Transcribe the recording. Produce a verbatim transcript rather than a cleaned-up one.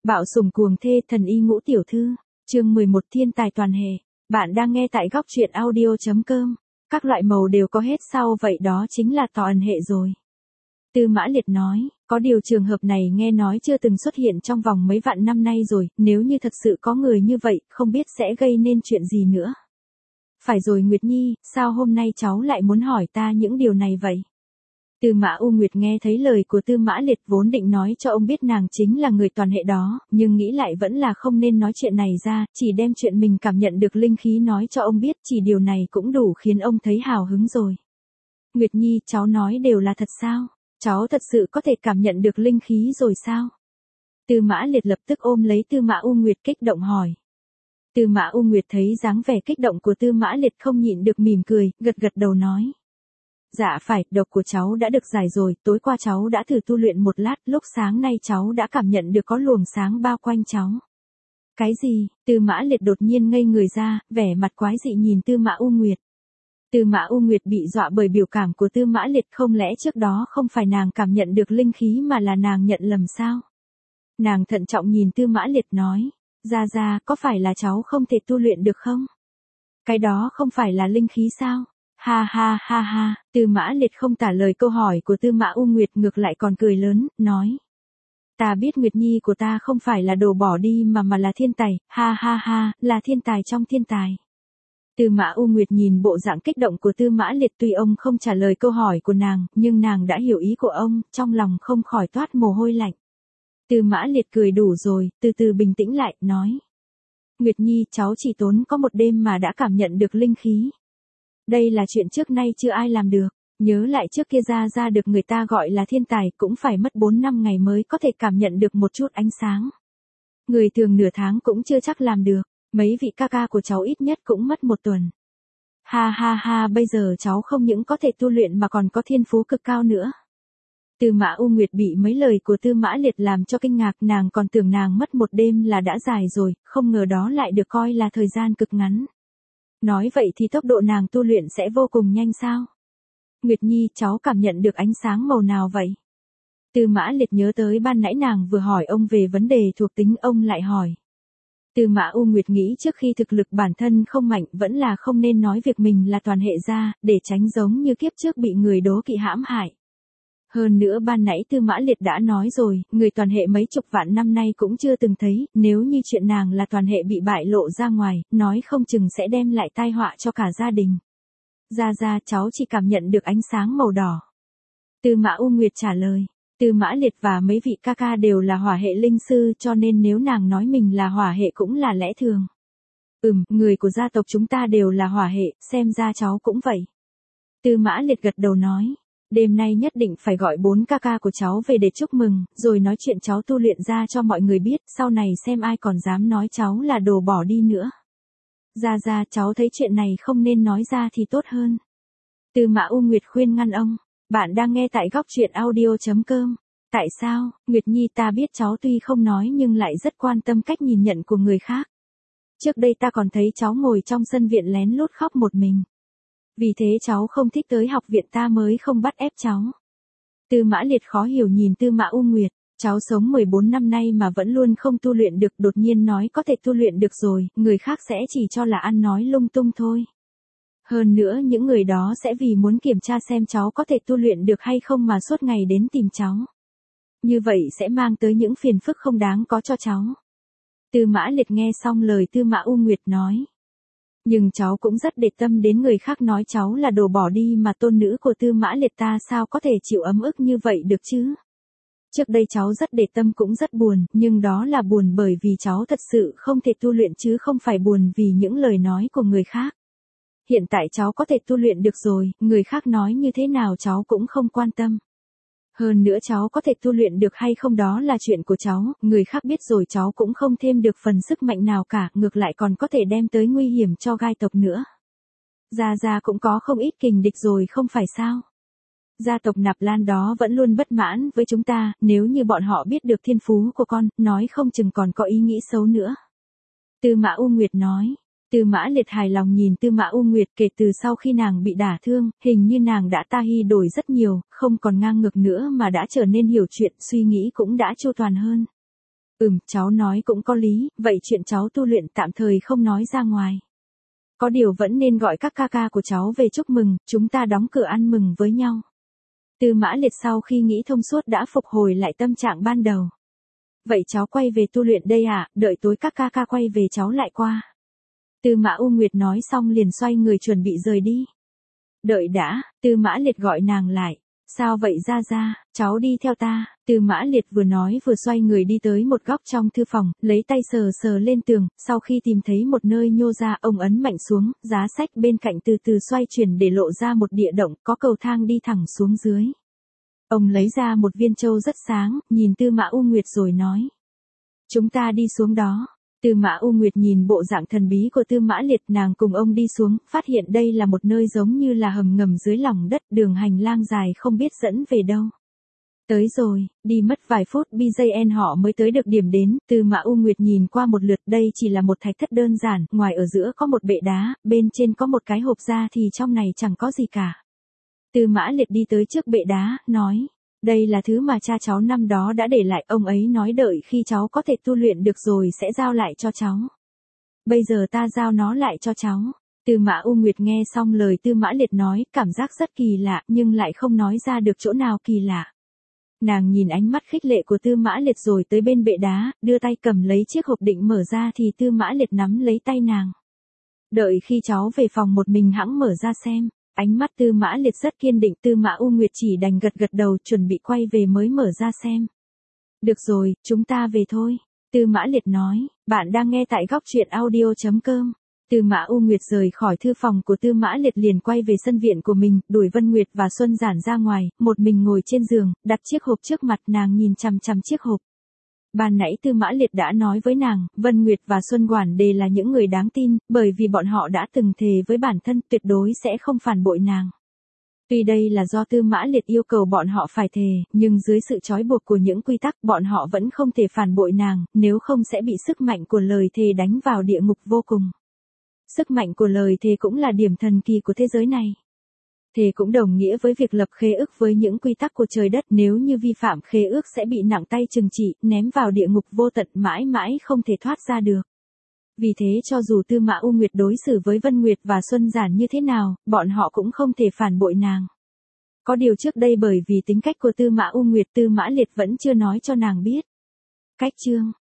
Bạo sủng cuồng thê thần y ngũ tiểu thư, chương mười một thiên tài toàn hệ. Bạn đang nghe tại góc truyện audio.com. Các loại màu đều có hết sao vậy, đó chính là toàn hệ rồi. Tư Mã Liệt nói, có điều trường hợp này nghe nói chưa từng xuất hiện trong vòng mấy vạn năm nay rồi, nếu như thật sự có người như vậy, không biết sẽ gây nên chuyện gì nữa. Phải rồi Nguyệt Nhi, sao hôm nay cháu lại muốn hỏi ta những điều này vậy? Tư Mã U Nguyệt nghe thấy lời của Tư Mã Liệt vốn định nói cho ông biết nàng chính là người toàn hệ đó, nhưng nghĩ lại vẫn là không nên nói chuyện này ra, chỉ đem chuyện mình cảm nhận được linh khí nói cho ông biết, chỉ điều này cũng đủ khiến ông thấy hào hứng rồi. Nguyệt Nhi, cháu nói đều là thật sao? Cháu thật sự có thể cảm nhận được linh khí rồi sao? Tư Mã Liệt lập tức ôm lấy Tư Mã U Nguyệt kích động hỏi. Tư Mã U Nguyệt thấy dáng vẻ kích động của Tư Mã Liệt không nhịn được mỉm cười, gật gật đầu nói. Dạ phải, độc của cháu đã được giải rồi, tối qua cháu đã thử tu luyện một lát, lúc sáng nay cháu đã cảm nhận được có luồng sáng bao quanh cháu. Cái gì? Tư Mã Liệt đột nhiên ngây người ra, vẻ mặt quái dị nhìn Tư Mã U Nguyệt. Tư Mã U Nguyệt bị dọa bởi biểu cảm của Tư Mã Liệt, không lẽ trước đó không phải nàng cảm nhận được linh khí mà là nàng nhận lầm sao? Nàng thận trọng nhìn Tư Mã Liệt nói, ra ra, có phải là cháu không thể tu luyện được không? Cái đó không phải là linh khí sao? Ha ha ha ha, Tư Mã Liệt không trả lời câu hỏi của Tư Mã U Nguyệt, ngược lại còn cười lớn, nói. Ta biết Nguyệt Nhi của ta không phải là đồ bỏ đi mà mà là thiên tài, ha ha ha, là thiên tài trong thiên tài. Tư Mã U Nguyệt nhìn bộ dạng kích động của Tư Mã Liệt, tuy ông không trả lời câu hỏi của nàng, nhưng nàng đã hiểu ý của ông, trong lòng không khỏi toát mồ hôi lạnh. Tư Mã Liệt cười đủ rồi, từ từ bình tĩnh lại, nói. Nguyệt Nhi, cháu chỉ tốn có một đêm mà đã cảm nhận được linh khí. Đây là chuyện trước nay chưa ai làm được, nhớ lại trước kia ra ra được người ta gọi là thiên tài cũng phải mất bốn năm ngày mới có thể cảm nhận được một chút ánh sáng. Người thường nửa tháng cũng chưa chắc làm được, mấy vị ca ca của cháu ít nhất cũng mất một tuần. Ha ha ha, bây giờ cháu không những có thể tu luyện mà còn có thiên phú cực cao nữa. Tư Mã U Nguyệt bị mấy lời của Tư Mã Liệt làm cho kinh ngạc, nàng còn tưởng nàng mất một đêm là đã dài rồi, không ngờ đó lại được coi là thời gian cực ngắn. Nói vậy thì tốc độ nàng tu luyện sẽ vô cùng nhanh sao? Nguyệt Nhi, cháu cảm nhận được ánh sáng màu nào vậy? Tư Mã Liệt nhớ tới ban nãy nàng vừa hỏi ông về vấn đề thuộc tính, ông lại hỏi. Tư Mã U Nguyệt nghĩ trước khi thực lực bản thân không mạnh vẫn là không nên nói việc mình là toàn hệ ra, để tránh giống như kiếp trước bị người đố kỵ hãm hại. Hơn nữa ban nãy Tư Mã Liệt đã nói rồi, người toàn hệ mấy chục vạn năm nay cũng chưa từng thấy, nếu như chuyện nàng là toàn hệ bị bại lộ ra ngoài, nói không chừng sẽ đem lại tai họa cho cả gia đình. Ra ra, cháu chỉ cảm nhận được ánh sáng màu đỏ. Tư Mã U Nguyệt trả lời, Tư Mã Liệt và mấy vị ca ca đều là hỏa hệ linh sư, cho nên nếu nàng nói mình là hỏa hệ cũng là lẽ thường. Ừm, người của gia tộc chúng ta đều là hỏa hệ, xem ra cháu cũng vậy. Tư Mã Liệt gật đầu nói. Đêm nay nhất định phải gọi bốn ca ca của cháu về để chúc mừng, rồi nói chuyện cháu tu luyện ra cho mọi người biết, sau này xem ai còn dám nói cháu là đồ bỏ đi nữa. Ra ra, cháu thấy chuyện này không nên nói ra thì tốt hơn. Tư Mã U Nguyệt khuyên ngăn ông, bạn đang nghe tại góc truyện audio.com. Tại sao, Nguyệt Nhi, ta biết cháu tuy không nói nhưng lại rất quan tâm cách nhìn nhận của người khác. Trước đây ta còn thấy cháu ngồi trong sân viện lén lút khóc một mình. Vì thế cháu không thích tới học viện ta mới không bắt ép cháu. Tư Mã Liệt khó hiểu nhìn Tư Mã U Nguyệt, cháu sống mười bốn năm nay mà vẫn luôn không tu luyện được, đột nhiên nói có thể tu luyện được rồi, người khác sẽ chỉ cho là ăn nói lung tung thôi. Hơn nữa những người đó sẽ vì muốn kiểm tra xem cháu có thể tu luyện được hay không mà suốt ngày đến tìm cháu. Như vậy sẽ mang tới những phiền phức không đáng có cho cháu. Tư Mã Liệt nghe xong lời Tư Mã U Nguyệt nói. Nhưng cháu cũng rất để tâm đến người khác nói cháu là đồ bỏ đi mà tôn nữ của Tư Mã Liệt ta sao có thể chịu ấm ức như vậy được chứ? Trước đây cháu rất để tâm cũng rất buồn, nhưng đó là buồn bởi vì cháu thật sự không thể tu luyện chứ không phải buồn vì những lời nói của người khác. Hiện tại cháu có thể tu luyện được rồi, người khác nói như thế nào cháu cũng không quan tâm. Hơn nữa cháu có thể tu luyện được hay không đó là chuyện của cháu, người khác biết rồi cháu cũng không thêm được phần sức mạnh nào cả, ngược lại còn có thể đem tới nguy hiểm cho gai tộc nữa. Gia Gia cũng có không ít kình địch rồi không phải sao? Gia tộc Nạp Lan đó vẫn luôn bất mãn với chúng ta, nếu như bọn họ biết được thiên phú của con, nói không chừng còn có ý nghĩ xấu nữa. Tư Mã U Nguyệt nói. Tư Mã Liệt hài lòng nhìn Tư Mã U Nguyệt, kể từ sau khi nàng bị đả thương, hình như nàng đã thay đổi rất nhiều, không còn ngang ngược nữa mà đã trở nên hiểu chuyện, suy nghĩ cũng đã chu toàn hơn. Ừm, cháu nói cũng có lý, vậy chuyện cháu tu luyện tạm thời không nói ra ngoài. Có điều vẫn nên gọi các ca ca của cháu về chúc mừng, chúng ta đóng cửa ăn mừng với nhau. Tư Mã Liệt sau khi nghĩ thông suốt đã phục hồi lại tâm trạng ban đầu. Vậy cháu quay về tu luyện đây à, đợi tối các ca ca quay về cháu lại qua. Tư Mã U Nguyệt nói xong liền xoay người chuẩn bị rời đi. Đợi đã, Tư Mã Liệt gọi nàng lại. Sao vậy Gia Gia, cháu đi theo ta. Tư Mã Liệt vừa nói vừa xoay người đi tới một góc trong thư phòng, lấy tay sờ sờ lên tường, sau khi tìm thấy một nơi nhô ra, ông ấn mạnh xuống, giá sách bên cạnh từ từ xoay chuyển để lộ ra một địa động, có cầu thang đi thẳng xuống dưới. Ông lấy ra một viên châu rất sáng, nhìn Tư Mã U Nguyệt rồi nói. Chúng ta đi xuống đó. Tư Mã U Nguyệt nhìn bộ dạng thần bí của Tư Mã Liệt, nàng cùng ông đi xuống, phát hiện đây là một nơi giống như là hầm ngầm dưới lòng đất, đường hành lang dài không biết dẫn về đâu. Tới rồi, đi mất vài phút B J N họ mới tới được điểm đến. Tư Mã U Nguyệt nhìn qua một lượt, đây chỉ là một thạch thất đơn giản, ngoài ở giữa có một bệ đá, bên trên có một cái hộp da thì trong này chẳng có gì cả. Tư Mã Liệt đi tới trước bệ đá, nói. Đây là thứ mà cha cháu năm đó đã để lại, ông ấy nói đợi khi cháu có thể tu luyện được rồi sẽ giao lại cho cháu. Bây giờ ta giao nó lại cho cháu. Tư Mã U Nguyệt nghe xong lời Tư Mã Liệt nói, cảm giác rất kỳ lạ, nhưng lại không nói ra được chỗ nào kỳ lạ. Nàng nhìn ánh mắt khích lệ của Tư Mã Liệt rồi tới bên bệ đá, đưa tay cầm lấy chiếc hộp định mở ra thì Tư Mã Liệt nắm lấy tay nàng. Đợi khi cháu về phòng một mình hẵng mở ra xem. Ánh mắt Tư Mã Liệt rất kiên định, Tư Mã U Nguyệt chỉ đành gật gật đầu chuẩn bị quay về mới mở ra xem. Được rồi, chúng ta về thôi. Tư Mã Liệt nói, bạn đang nghe tại góc truyện audio chấm com. Tư Mã U Nguyệt rời khỏi thư phòng của Tư Mã Liệt liền quay về sân viện của mình, đuổi Vân Nguyệt và Xuân Giản ra ngoài, một mình ngồi trên giường, đặt chiếc hộp trước mặt nàng nhìn chằm chằm chiếc hộp. Ban nãy Tư Mã Liệt đã nói với nàng, Vân Nguyệt và Xuân Quản Đề là những người đáng tin, bởi vì bọn họ đã từng thề với bản thân tuyệt đối sẽ không phản bội nàng. Tuy đây là do Tư Mã Liệt yêu cầu bọn họ phải thề, nhưng dưới sự trói buộc của những quy tắc bọn họ vẫn không thể phản bội nàng, nếu không sẽ bị sức mạnh của lời thề đánh vào địa ngục vô cùng. Sức mạnh của lời thề cũng là điểm thần kỳ của thế giới này. Thề cũng đồng nghĩa với việc lập khế ước với những quy tắc của trời đất, nếu như vi phạm khế ước sẽ bị nặng tay trừng trị, ném vào địa ngục vô tận mãi mãi không thể thoát ra được. Vì thế cho dù Tư Mã U Nguyệt đối xử với Vân Nguyệt và Xuân Giản như thế nào, bọn họ cũng không thể phản bội nàng. Có điều trước đây bởi vì tính cách của Tư Mã U Nguyệt, Tư Mã Liệt vẫn chưa nói cho nàng biết. Cách chương